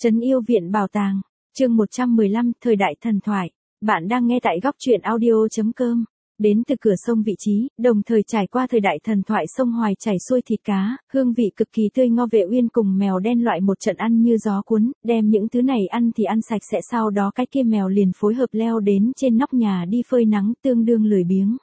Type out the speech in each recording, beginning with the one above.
Trấn Yêu Viện Bảo Tàng, chương 115, Thời đại thần thoại. Bạn đang nghe tại góc truyện audio.com. Đến từ cửa sông vị trí, đồng thời trải qua thời đại thần thoại sông Hoài chảy xuôi thịt cá, hương vị cực kỳ tươi ngon. Vệ Uyên cùng mèo đen loại một trận ăn như gió cuốn, đem những thứ này ăn thì ăn sạch sẽ, sau đó cái kia mèo liền phối hợp leo đến trên nóc nhà đi phơi nắng, tương đương lười biếng.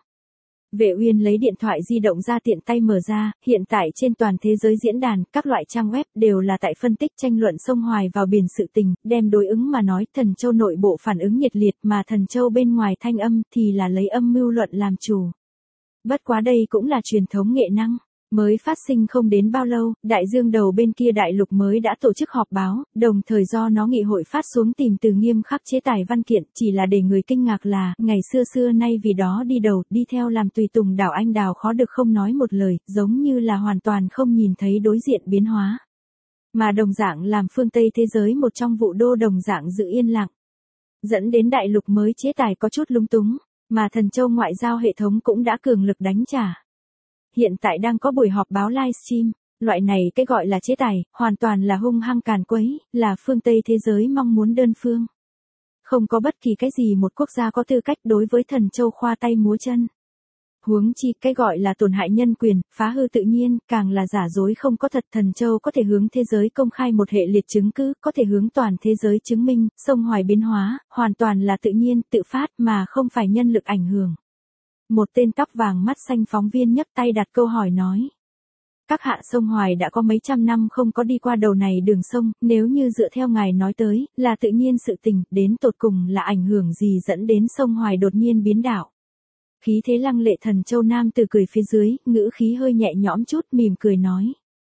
Vệ Uyên lấy điện thoại di động ra tiện tay mở ra, hiện tại trên toàn thế giới diễn đàn, các loại trang web đều là tại phân tích tranh luận sông Hoài vào biển sự tình, đem đối ứng mà nói, Thần Châu nội bộ phản ứng nhiệt liệt mà Thần Châu bên ngoài thanh âm thì là lấy âm mưu luận làm chủ. Bất quá đây cũng là truyền thống nghệ năng. Mới phát sinh không đến bao lâu, đại dương đầu bên kia đại lục mới đã tổ chức họp báo, đồng thời do nó nghị hội phát xuống tìm từ nghiêm khắc chế tài văn kiện, chỉ là để người kinh ngạc là, ngày xưa nay vì đó đi đầu, đi theo làm tùy tùng đảo anh đào khó được không nói một lời, giống như là hoàn toàn không nhìn thấy đối diện biến hóa. Mà đồng dạng làm phương Tây thế giới một trong vụ đô đồng dạng giữ yên lặng. Dẫn đến đại lục mới chế tài có chút lung túng, mà Thần Châu ngoại giao hệ thống cũng đã cường lực đánh trả. Hiện tại đang có buổi họp báo livestream, loại này cái gọi là chế tài, hoàn toàn là hung hăng càn quấy, là phương Tây thế giới mong muốn đơn phương. Không có bất kỳ cái gì một quốc gia có tư cách đối với Thần Châu khoa tay múa chân. Huống chi cái gọi là tổn hại nhân quyền, phá hư tự nhiên, càng là giả dối không có thật. Thần Châu có thể hướng thế giới công khai một hệ liệt chứng cứ, có thể hướng toàn thế giới chứng minh, sông Hoài biến hóa, hoàn toàn là tự nhiên, tự phát mà không phải nhân lực ảnh hưởng. Một tên tóc vàng mắt xanh phóng viên nhấc tay đặt câu hỏi nói. Các hạ, sông Hoài đã có mấy trăm năm không có đi qua đầu này đường sông, nếu như dựa theo ngài nói tới, là tự nhiên sự tình, đến tột cùng là ảnh hưởng gì dẫn đến sông Hoài đột nhiên biến đảo. Khí thế lăng lệ Thần Châu nam từ cười phía dưới, ngữ khí hơi nhẹ nhõm chút, mỉm cười nói.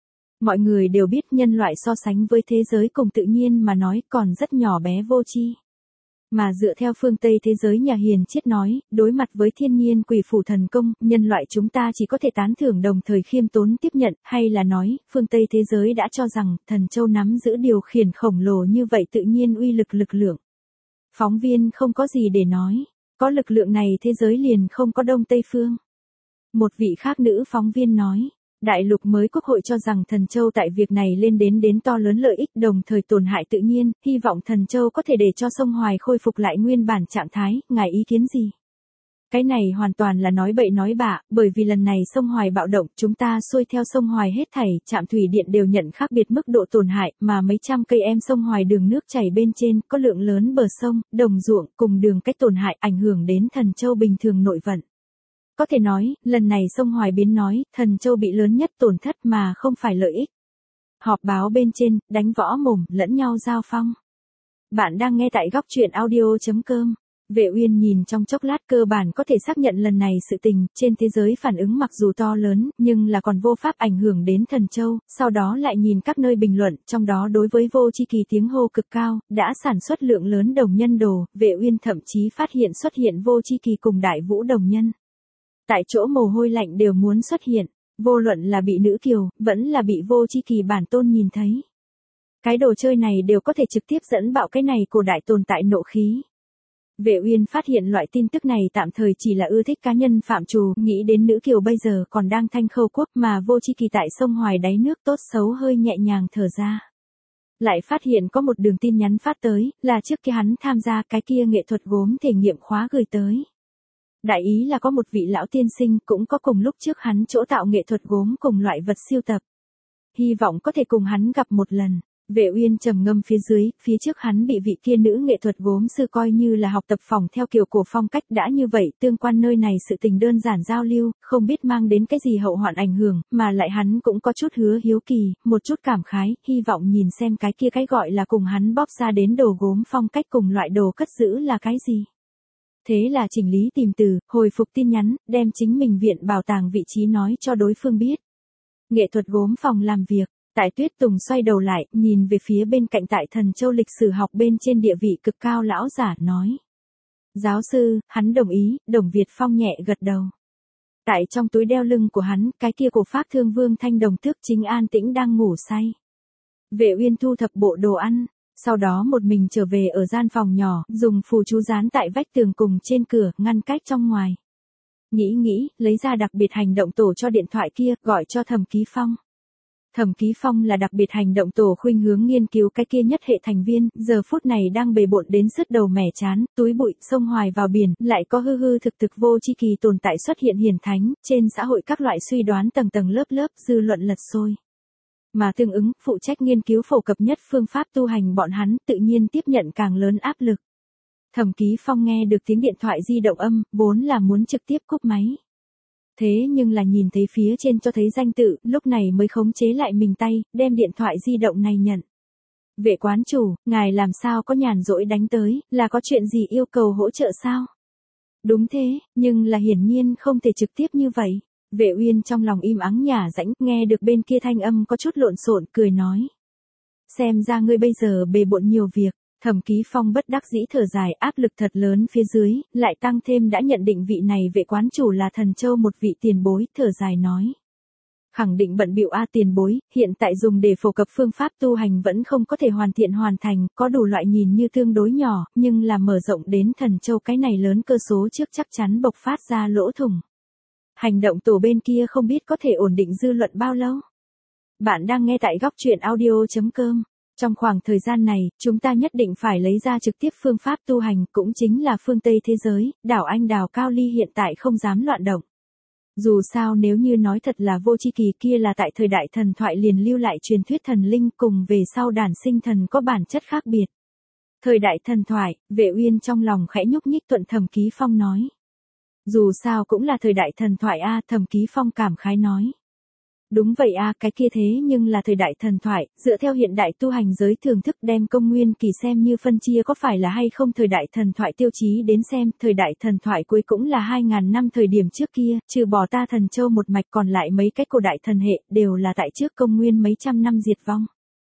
Mọi người đều biết nhân loại so sánh với thế giới cùng tự nhiên mà nói còn rất nhỏ bé vô tri. Mà dựa theo phương Tây thế giới nhà hiền triết nói, đối mặt với thiên nhiên quỷ phủ thần công, nhân loại chúng ta chỉ có thể tán thưởng đồng thời khiêm tốn tiếp nhận, hay là nói, phương Tây thế giới đã cho rằng, Thần Châu nắm giữ điều khiển khổng lồ như vậy tự nhiên uy lực lực lượng. Phóng viên không có gì để nói, có lực lượng này thế giới liền không có Đông Tây phương. Một vị khác nữ phóng viên nói. Đại lục mới quốc hội cho rằng Thần Châu tại việc này lên đến to lớn lợi ích đồng thời tổn hại tự nhiên, hy vọng Thần Châu có thể để cho sông Hoài khôi phục lại nguyên bản trạng thái, ngài ý kiến gì? Cái này hoàn toàn là nói bậy nói bạ, bởi vì lần này sông Hoài bạo động, chúng ta xuôi theo sông Hoài hết thảy, trạm thủy điện đều nhận khác biệt mức độ tổn hại, mà mấy trăm cây em sông Hoài đường nước chảy bên trên, có lượng lớn bờ sông, đồng ruộng, cùng đường cách tổn hại ảnh hưởng đến Thần Châu bình thường nội vận. Có thể nói, lần này sông Hoài biến nói, Thần Châu bị lớn nhất tổn thất mà không phải lợi ích. Họp báo bên trên, đánh võ mồm, lẫn nhau giao phong. Bạn đang nghe tại góc truyện audio.com. Vệ Uyên nhìn trong chốc lát cơ bản có thể xác nhận lần này sự tình, trên thế giới phản ứng mặc dù to lớn, nhưng là còn vô pháp ảnh hưởng đến Thần Châu, sau đó lại nhìn các nơi bình luận, trong đó đối với Vô Chi Kỳ tiếng hô cực cao, đã sản xuất lượng lớn đồng nhân đồ, Vệ Uyên thậm chí phát hiện xuất hiện Vô Chi Kỳ cùng Đại Vũ đồng nhân. Tại chỗ mồ hôi lạnh đều muốn xuất hiện, vô luận là bị nữ kiều, vẫn là bị Vô Chi Kỳ bản tôn nhìn thấy. Cái đồ chơi này đều có thể trực tiếp dẫn bạo cái này cổ đại tồn tại nộ khí. Vệ Uyên phát hiện loại tin tức này tạm thời chỉ là ưa thích cá nhân phạm trù, nghĩ đến nữ kiều bây giờ còn đang thanh khâu quốc mà Vô Chi Kỳ tại sông Hoài đáy nước tốt xấu hơi nhẹ nhàng thở ra. Lại phát hiện có một đường tin nhắn phát tới, là trước kia hắn tham gia cái kia nghệ thuật gốm thể nghiệm khóa gửi tới. Đại ý là có một vị lão tiên sinh cũng có cùng lúc trước hắn chỗ tạo nghệ thuật gốm cùng loại vật siêu tập. Hy vọng có thể cùng hắn gặp một lần. Vệ Uyên trầm ngâm phía dưới, phía trước hắn bị vị kia nữ nghệ thuật gốm sư coi như là học tập phòng theo kiểu cổ phong cách, đã như vậy tương quan nơi này sự tình đơn giản giao lưu, không biết mang đến cái gì hậu hoạn ảnh hưởng, mà lại hắn cũng có chút hứa hiếu kỳ, một chút cảm khái, hy vọng nhìn xem cái kia cái gọi là cùng hắn bóp ra đến đồ gốm phong cách cùng loại đồ cất giữ là cái gì. Thế là chỉnh lý tìm từ, hồi phục tin nhắn, đem chính mình viện bảo tàng vị trí nói cho đối phương biết. Nghệ thuật gốm phòng làm việc, tại Tuyết Tùng xoay đầu lại, nhìn về phía bên cạnh tại Thần Châu lịch sử học bên trên địa vị cực cao lão giả nói. Giáo sư, hắn đồng ý, Đồng Việt Phong nhẹ gật đầu. Tại trong túi đeo lưng của hắn, cái kia của Pháp Thương Vương Thanh Đồng Tước chính an tĩnh đang ngủ say. Vệ Uyên thu thập bộ đồ ăn. Sau đó một mình trở về ở gian phòng nhỏ, dùng phù chú dán tại vách tường cùng trên cửa, ngăn cách trong ngoài. Nghĩ, lấy ra đặc biệt hành động tổ cho điện thoại kia, gọi cho Thẩm Ký Phong. Thẩm Ký Phong là đặc biệt hành động tổ khuynh hướng nghiên cứu cái kia nhất hệ thành viên, giờ phút này đang bề bộn đến sứt đầu mẻ chán, túi bụi, sông hoài vào biển, lại có hư hư thực thực vô tri kỳ tồn tại xuất hiện hiển thánh, trên xã hội các loại suy đoán tầng tầng lớp lớp, dư luận lật sôi. Mà tương ứng, phụ trách nghiên cứu phổ cập nhất phương pháp tu hành bọn hắn tự nhiên tiếp nhận càng lớn áp lực. Thẩm Ký Phong nghe được tiếng điện thoại di động âm, vốn là muốn trực tiếp cúp máy. Thế nhưng là nhìn thấy phía trên cho thấy danh tự, lúc này mới khống chế lại mình tay, đem điện thoại di động này nhận. Vệ quán chủ, ngài làm sao có nhàn rỗi đánh tới, là có chuyện gì yêu cầu hỗ trợ sao? Đúng thế, nhưng là hiển nhiên không thể trực tiếp như vậy. Vệ Uyên trong lòng im ắng nhả rãnh, nghe được bên kia thanh âm có chút lộn xộn, cười nói. Xem ra ngươi bây giờ bề bộn nhiều việc. Thẩm Ký Phong bất đắc dĩ thở dài, áp lực thật lớn phía dưới, lại tăng thêm đã nhận định vị này vệ quán chủ là Thần Châu một vị tiền bối, thở dài nói. Khẳng định bận bịu tiền bối, hiện tại dùng để phổ cập phương pháp tu hành vẫn không có thể hoàn thiện hoàn thành, có đủ loại nhìn như tương đối nhỏ, nhưng là mở rộng đến Thần Châu cái này lớn cơ số trước chắc chắn bộc phát ra lỗ thủng. Hành động tổ bên kia không biết có thể ổn định dư luận bao lâu. Bạn đang nghe tại góc truyện audio.com. Trong khoảng thời gian này, chúng ta nhất định phải lấy ra trực tiếp phương pháp tu hành, cũng chính là phương Tây thế giới, đảo Anh đảo Cao Ly hiện tại không dám loạn động. Dù sao nếu như nói thật là vô tri kỳ kia là tại thời đại thần thoại liền lưu lại truyền thuyết thần linh cùng về sau đản sinh thần có bản chất khác biệt. Thời đại thần thoại, Vệ Uyên trong lòng khẽ nhúc nhích thuận Thẩm Ký Phong nói. Dù sao cũng là thời đại thần thoại Thẩm Ký Phong cảm khái nói. Đúng vậy cái kia thế nhưng là thời đại thần thoại, dựa theo hiện đại tu hành giới thưởng thức đem công nguyên kỳ xem như phân chia có phải là hay không thời đại thần thoại tiêu chí đến xem, thời đại thần thoại cuối cũng là 2.000 năm thời điểm trước kia, trừ bỏ ta Thần Châu một mạch còn lại mấy cái cổ đại thần hệ đều là tại trước công nguyên mấy trăm năm diệt vong.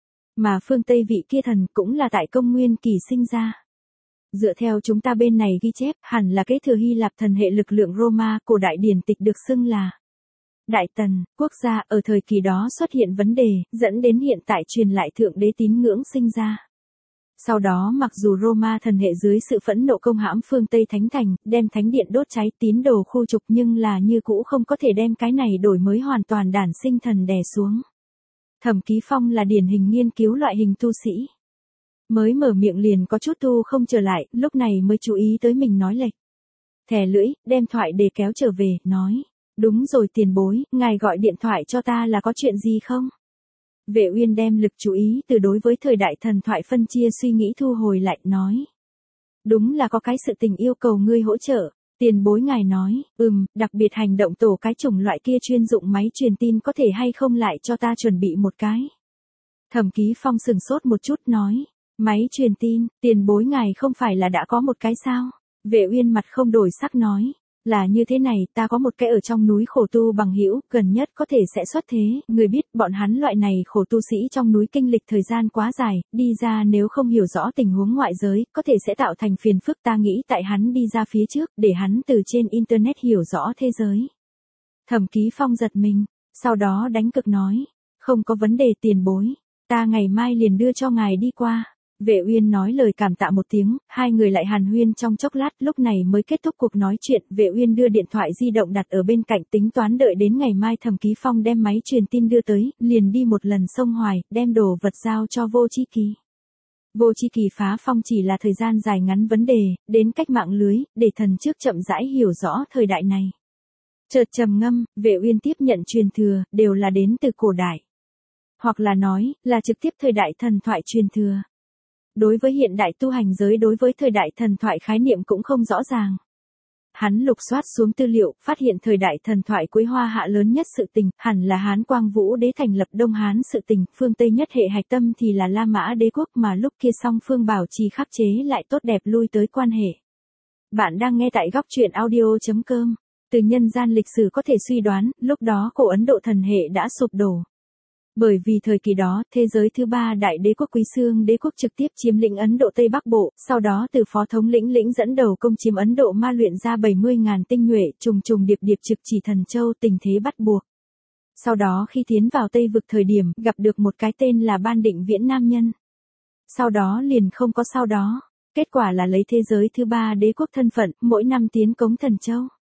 Mà phương Tây vị kia thần cũng là tại công nguyên kỳ sinh ra. Dựa theo chúng ta bên này ghi chép, hẳn là kế thừa Hy Lạp thần hệ lực lượng Roma, cổ đại điển tịch được xưng là Đại Tần, quốc gia ở thời kỳ đó xuất hiện vấn đề, dẫn đến hiện tại truyền lại thượng đế tín ngưỡng sinh ra. Sau đó mặc dù Roma thần hệ dưới sự phẫn nộ công hãm phương Tây Thánh Thành, đem thánh điện đốt cháy tín đồ khu trục nhưng là như cũ không có thể đem cái này đổi mới hoàn toàn đản sinh thần đè xuống. Thẩm Ký Phong là điển hình nghiên cứu loại hình tu sĩ. Mới mở miệng liền có chút tu không trở lại, lúc này mới chú ý tới mình nói lệch. Thè lưỡi, đem thoại để kéo trở về, nói. Đúng rồi tiền bối, ngài gọi điện thoại cho ta là có chuyện gì không? Vệ Uyên đem lực chú ý từ đối với thời đại thần thoại phân chia suy nghĩ thu hồi lại, nói. Đúng là có cái sự tình yêu cầu ngươi hỗ trợ. Tiền bối ngài nói, đặc biệt hành động tổ cái chủng loại kia chuyên dụng máy truyền tin có thể hay không lại cho ta chuẩn bị một cái. Thẩm Ký Phong sừng sốt một chút nói. Máy truyền tin, tiền bối ngài không phải là đã có một cái sao? Vệ Uyên mặt không đổi sắc nói. Là như thế này, ta có một cái ở trong núi khổ tu bằng hữu, gần nhất có thể sẽ xuất thế, người biết bọn hắn loại này khổ tu sĩ trong núi kinh lịch thời gian quá dài, đi ra nếu không hiểu rõ tình huống ngoại giới, có thể sẽ tạo thành phiền phức, ta nghĩ tại hắn đi ra phía trước, để hắn từ trên internet hiểu rõ thế giới. Thẩm Ký Phong giật mình, sau đó đánh cực nói, không có vấn đề tiền bối, ta ngày mai liền đưa cho ngài đi qua. Vệ Uyên nói lời cảm tạ một tiếng, hai người lại hàn huyên trong chốc lát, lúc này mới kết thúc cuộc nói chuyện. Vệ Uyên đưa điện thoại di động đặt ở bên cạnh, tính toán đợi đến ngày mai Thẩm Ký Phong đem máy truyền tin đưa tới, liền đi một lần sông Hoài, đem đồ vật giao cho Vô Chi Kỳ. Vô Chi Kỳ phá phong chỉ là thời gian dài ngắn vấn đề, đến cách mạng lưới, để thần trước chậm rãi hiểu rõ thời đại này. Chợt trầm ngâm, Vệ Uyên tiếp nhận truyền thừa, đều là đến từ cổ đại. Hoặc là nói, là trực tiếp thời đại thần thoại truyền thừa. Đối với hiện đại tu hành giới đối với thời đại thần thoại khái niệm cũng không rõ ràng. Hắn lục soát xuống tư liệu, phát hiện thời đại thần thoại cuối Hoa Hạ lớn nhất sự tình, hẳn là Hán Quang Vũ Đế thành lập Đông Hán sự tình, phương Tây nhất hệ hạch tâm thì là La Mã Đế quốc mà lúc kia song phương bảo trì khắc chế lại tốt đẹp lui tới quan hệ. Bạn đang nghe tại góc truyện audio.com. Từ nhân gian lịch sử có thể suy đoán, lúc đó cổ Ấn Độ thần hệ đã sụp đổ. Bởi vì thời kỳ đó, thế giới thứ ba đại đế quốc Quý Xương đế quốc trực tiếp chiếm lĩnh Ấn Độ Tây Bắc Bộ, sau đó từ phó thống lĩnh dẫn đầu công chiếm Ấn Độ ma luyện ra 70.000 tinh nhuệ, trùng trùng điệp điệp trực chỉ Thần Châu, tình thế bắt buộc. Sau đó khi tiến vào Tây vực thời điểm, gặp được một cái tên là Ban Định Viễn nam nhân. Sau đó liền không có sau đó, kết quả là lấy thế giới thứ ba đế quốc thân phận, mỗi năm tiến cống Thần Châu.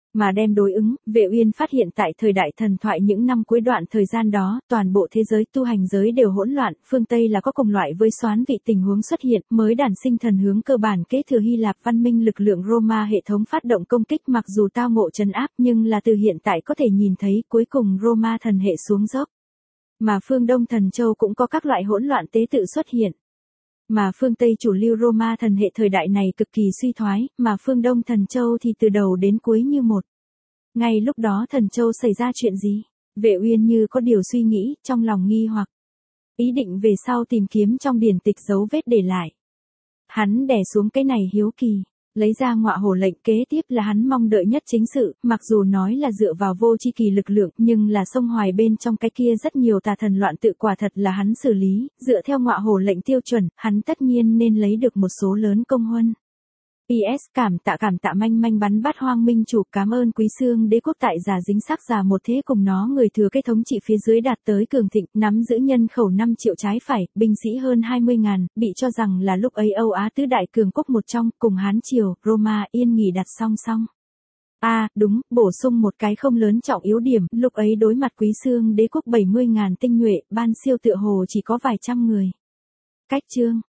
Mà đem đối ứng, Vệ Uyên phát hiện tại thời đại thần thoại những năm cuối đoạn thời gian đó, toàn bộ thế giới tu hành giới đều hỗn loạn, phương Tây là có cùng loại với xoán vị tình huống xuất hiện, mới đản sinh thần hướng cơ bản kế thừa Hy Lạp văn minh lực lượng Roma hệ thống phát động công kích mặc dù tao ngộ trấn áp nhưng là từ hiện tại có thể nhìn thấy cuối cùng Roma thần hệ xuống dốc. Mà phương Đông thần châu cũng có các loại hỗn loạn tế tự xuất hiện. Mà phương Tây chủ lưu Roma thần hệ thời đại này cực kỳ suy thoái, mà phương Đông thần châu thì từ đầu đến cuối như một. Ngay lúc đó thần châu xảy ra chuyện gì? Vệ Uyên như có điều suy nghĩ, trong lòng nghi hoặc. Ý định về sau tìm kiếm trong điển tịch dấu vết để lại. Hắn đè xuống cái này hiếu kỳ. Lấy ra ngọa hổ lệnh kế tiếp là hắn mong đợi nhất chính sự, mặc dù nói là dựa vào vô tri kỳ lực lượng nhưng là sông Hoài bên trong cái kia rất nhiều tà thần loạn tự quả thật là hắn xử lý, dựa theo ngọa hổ lệnh tiêu chuẩn, hắn tất nhiên nên lấy được một số lớn công huân. PS cảm tạ manh manh bắn bát hoang minh chủ, cảm ơn quý xương đế quốc tại già dính sắc già một thế cùng nó người thừa cái thống trị phía dưới đạt tới cường thịnh, nắm giữ nhân khẩu 5 triệu trái phải, binh sĩ hơn 20.000, bị cho rằng là lúc ấy Âu Á tứ đại cường quốc một trong, cùng Hán Triều, Roma yên nghỉ đặt song song. Đúng, bổ sung một cái không lớn trọng yếu điểm, lúc ấy đối mặt quý xương đế quốc 70.000 tinh nhuệ, ban siêu tựa hồ chỉ có vài trăm người. Cách chương